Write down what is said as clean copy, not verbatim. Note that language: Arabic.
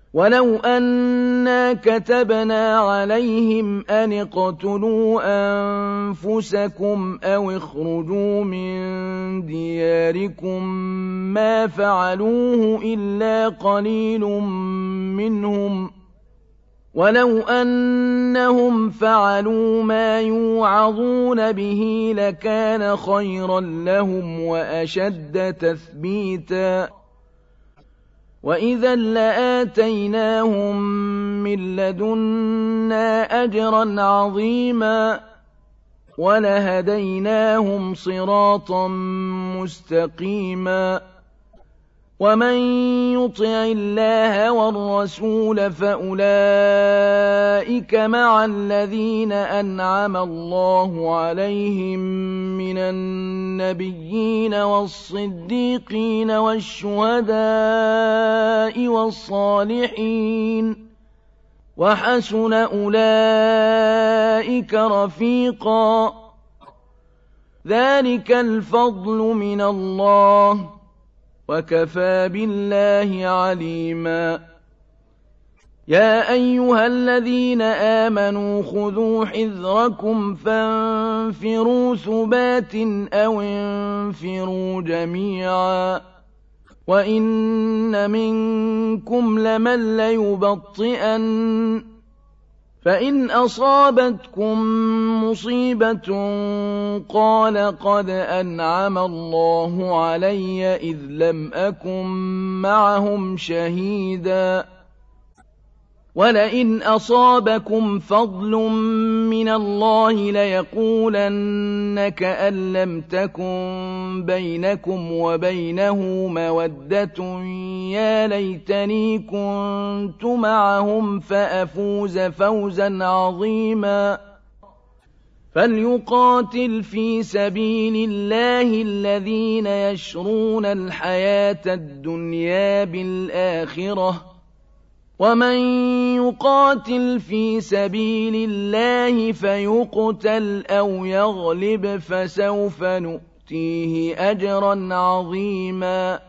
وَلَوْ أَنَّا كَتَبْنَا عَلَيْهِمْ أَنِ اقْتُلُوا أَنفُسَكُمْ أَوِ اخْرُجُوا مِن دِيَارِكُم مَّا فَعَلُوهُ إِلَّا قَلِيلٌ مِّنْهُمْ ۖ وَلَوْ أَنَّهُمْ فَعَلُوا مَا يُوعَظُونَ بِهِ لَكَانَ خَيْرًا لَّهُمْ وَأَشَدَّ تَثْبِيتًا وَإِذًا لَّآتَيْنَاهُم مِّن لَّدُنَّا أَجْرًا عَظِيمًا وَلَهَدَيْنَاهُمْ صِرَاطًا مُّسْتَقِيمًا وَمَن يُطِعِ اللَّهَ وَالرَّسُولَ فَأُولَٰئِكَ مَعَ الَّذِينَ أَنْعَمَ اللَّهُ عَلَيْهِم مِّنَ النَّبِيِّينَ وَالصِّدِّيقِينَ وَالشُّهَدَاءِ وَالصَّالِحِينَ ۚ وَحَسُنَ أُولَٰئِكَ رَفِيقًا. ذَٰلِكَ الْفَضْلُ مِنَ اللَّهِ ۚ وَكَفَىٰ بِاللَّهِ عَلِيمًا. يَا أَيُّهَا الَّذِينَ آمَنُوا خُذُوا حِذْرَكُمْ فَانفِرُوا ثُبَاتٍ أَوِ انفِرُوا جَمِيعًا وَإِنَّ مِنكُمْ لَمَن لَّيُبَطِّئَنَّ فَإِنْ أَصَابَتْكُم مُّصِيبَةٌ قَالَ قَدْ أَنْعَمَ اللَّهُ عَلَيَّ إِذْ لَمْ أَكُن مَّعَهُمْ شَهِيدًا وَلَئِنْ أَصَابَكُمْ فَضْلٌ مِّنَ اللَّهِ لَيَقُولَنَّ كَأَن لَّمْ تَكُن بَيْنَكُمْ وَبَيْنَهُ مَوَدَّةٌ يَا لَيْتَنِي كُنتُ مَعَهُمْ فَأَفُوزَ فَوْزًا عَظِيمًا. فَلْيُقَاتِلْ فِي سَبِيلِ اللَّهِ الَّذِينَ يَشْرُونَ الْحَيَاةَ الدُّنْيَا بِالْآخِرَةِ ۖ وَمَن يُقَاتِلْ فِي سَبِيلِ اللَّهِ فَيُقْتَلْ أَوْ يَغْلِبْ فَسَوْفَ نُؤْتِيهِ أَجْرًا عَظِيمًا.